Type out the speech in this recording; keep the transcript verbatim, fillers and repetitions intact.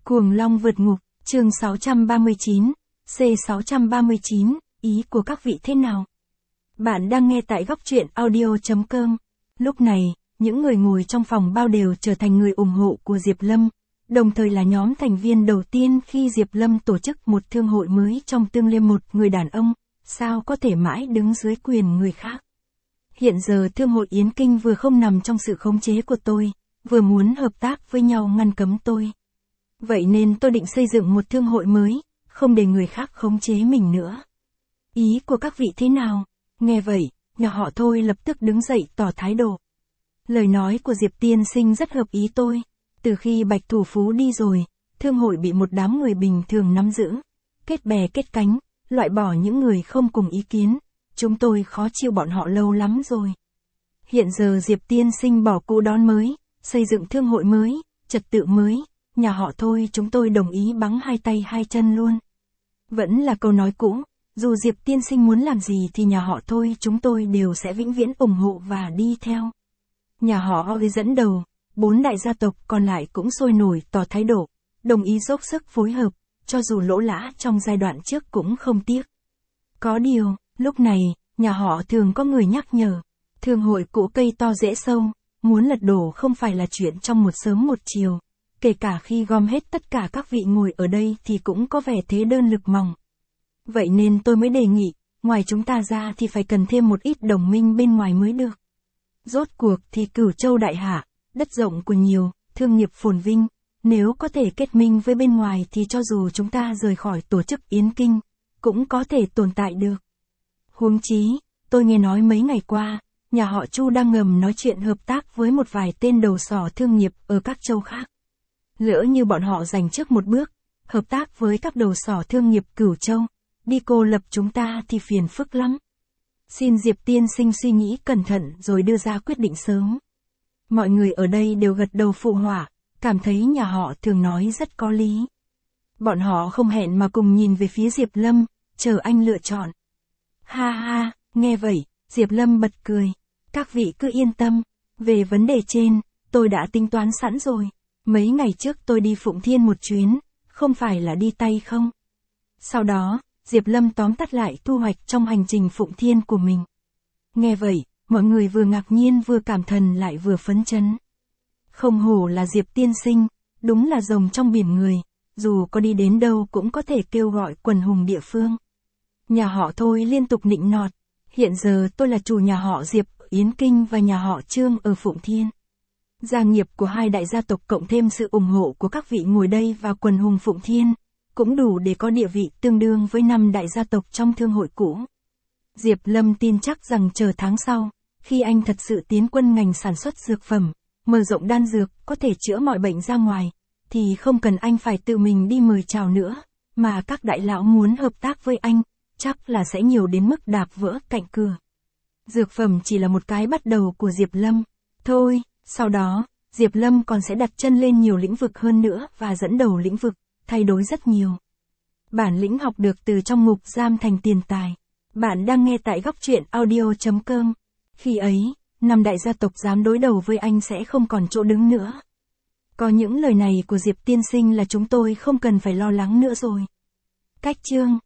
Cuồng Long vượt ngục, chương sáu trăm ba mươi chín, C sáu trăm ba mươi chín, ý của các vị thế nào? Bạn đang nghe tại góc truyện audio.com. Lúc này, những người ngồi trong phòng bao đều trở thành người ủng hộ của Diệp Lâm, đồng thời là nhóm thành viên đầu tiên khi Diệp Lâm tổ chức một thương hội mới trong tương liên một người đàn ông, sao có thể mãi đứng dưới quyền người khác. Hiện giờ thương hội Yến Kinh vừa không nằm trong sự khống chế của tôi, vừa muốn hợp tác với nhau ngăn cấm tôi. Vậy nên tôi định xây dựng một thương hội mới, không để người khác khống chế mình nữa. Ý của các vị thế nào? Nghe vậy, nhà họ Thôi lập tức đứng dậy tỏ thái độ. Lời nói của Diệp tiên sinh rất hợp ý tôi. Từ khi Bạch Thủ Phú đi rồi, thương hội bị một đám người bình thường nắm giữ, kết bè kết cánh, loại bỏ những người không cùng ý kiến. Chúng tôi khó chịu bọn họ lâu lắm rồi. Hiện giờ Diệp tiên sinh bỏ cũ đón mới, xây dựng thương hội mới, trật tự mới, nhà họ Thôi chúng tôi đồng ý bắn hai tay hai chân luôn. Vẫn là câu nói cũ, dù Diệp tiên sinh muốn làm gì thì nhà họ Thôi chúng tôi đều sẽ vĩnh viễn ủng hộ và đi theo. Nhà họ Oi dẫn đầu, bốn đại gia tộc còn lại cũng sôi nổi tỏ thái độ, đồng ý dốc sức phối hợp, cho dù lỗ lã trong giai đoạn trước cũng không tiếc. Có điều, lúc này, nhà họ thường có người nhắc nhở, thương hội cũ cây to rễ sâu, muốn lật đổ không phải là chuyện trong một sớm một chiều, kể cả khi gom hết tất cả các vị ngồi ở đây thì cũng có vẻ thế đơn lực mỏng. Vậy nên tôi mới đề nghị, ngoài chúng ta ra thì phải cần thêm một ít đồng minh bên ngoài mới được. Rốt cuộc thì Cửu Châu đại hạ, đất rộng của nhiều, thương nghiệp phồn vinh, nếu có thể kết minh với bên ngoài thì cho dù chúng ta rời khỏi tổ chức Yến Kinh, cũng có thể tồn tại được. Huống chí, tôi nghe nói mấy ngày qua, nhà họ Chu đang ngầm nói chuyện hợp tác với một vài tên đầu sỏ thương nghiệp ở các châu khác. Lỡ như bọn họ giành trước một bước, hợp tác với các đầu sỏ thương nghiệp Cửu Châu, đi cô lập chúng ta thì phiền phức lắm. Xin Diệp tiên sinh suy nghĩ cẩn thận rồi đưa ra quyết định sớm. Mọi người ở đây đều gật đầu phụ họa, cảm thấy nhà họ thường nói rất có lý. Bọn họ không hẹn mà cùng nhìn về phía Diệp Lâm, chờ anh lựa chọn. Ha ha, nghe vậy, Diệp Lâm bật cười. Các vị cứ yên tâm, về vấn đề trên, tôi đã tính toán sẵn rồi. Mấy ngày trước tôi đi Phụng Thiên một chuyến, không phải là đi tay không. Sau đó, Diệp Lâm tóm tắt lại thu hoạch trong hành trình Phụng Thiên của mình. Nghe vậy, mọi người vừa ngạc nhiên vừa cảm thần lại vừa phấn chấn. Không hổ là Diệp tiên sinh, đúng là rồng trong biển người, dù có đi đến đâu cũng có thể kêu gọi quần hùng địa phương. Nhà họ Thôi liên tục nịnh nọt, hiện giờ tôi là chủ nhà họ Diệp ở Yến Kinh và nhà họ Trương ở Phụng Thiên. Gia nghiệp của hai đại gia tộc cộng thêm sự ủng hộ của các vị ngồi đây và quần hùng Phụng Thiên, cũng đủ để có địa vị tương đương với năm đại gia tộc trong thương hội cũ. Diệp Lâm tin chắc rằng chờ tháng sau, khi anh thật sự tiến quân ngành sản xuất dược phẩm, mở rộng đan dược có thể chữa mọi bệnh ra ngoài, thì không cần anh phải tự mình đi mời chào nữa, mà các đại lão muốn hợp tác với anh, chắc là sẽ nhiều đến mức đạp vỡ cạnh cửa. Dược phẩm chỉ là một cái bắt đầu của Diệp Lâm, thôi, sau đó, Diệp Lâm còn sẽ đặt chân lên nhiều lĩnh vực hơn nữa và dẫn đầu lĩnh vực, thay đổi rất nhiều. Bản lĩnh học được từ trong ngục giam thành tiền tài. Bạn đang nghe tại góc truyện audio.com. Khi ấy, năm đại gia tộc dám đối đầu với anh sẽ không còn chỗ đứng nữa. Có những lời này của Diệp tiên sinh là chúng tôi không cần phải lo lắng nữa rồi. Cách chương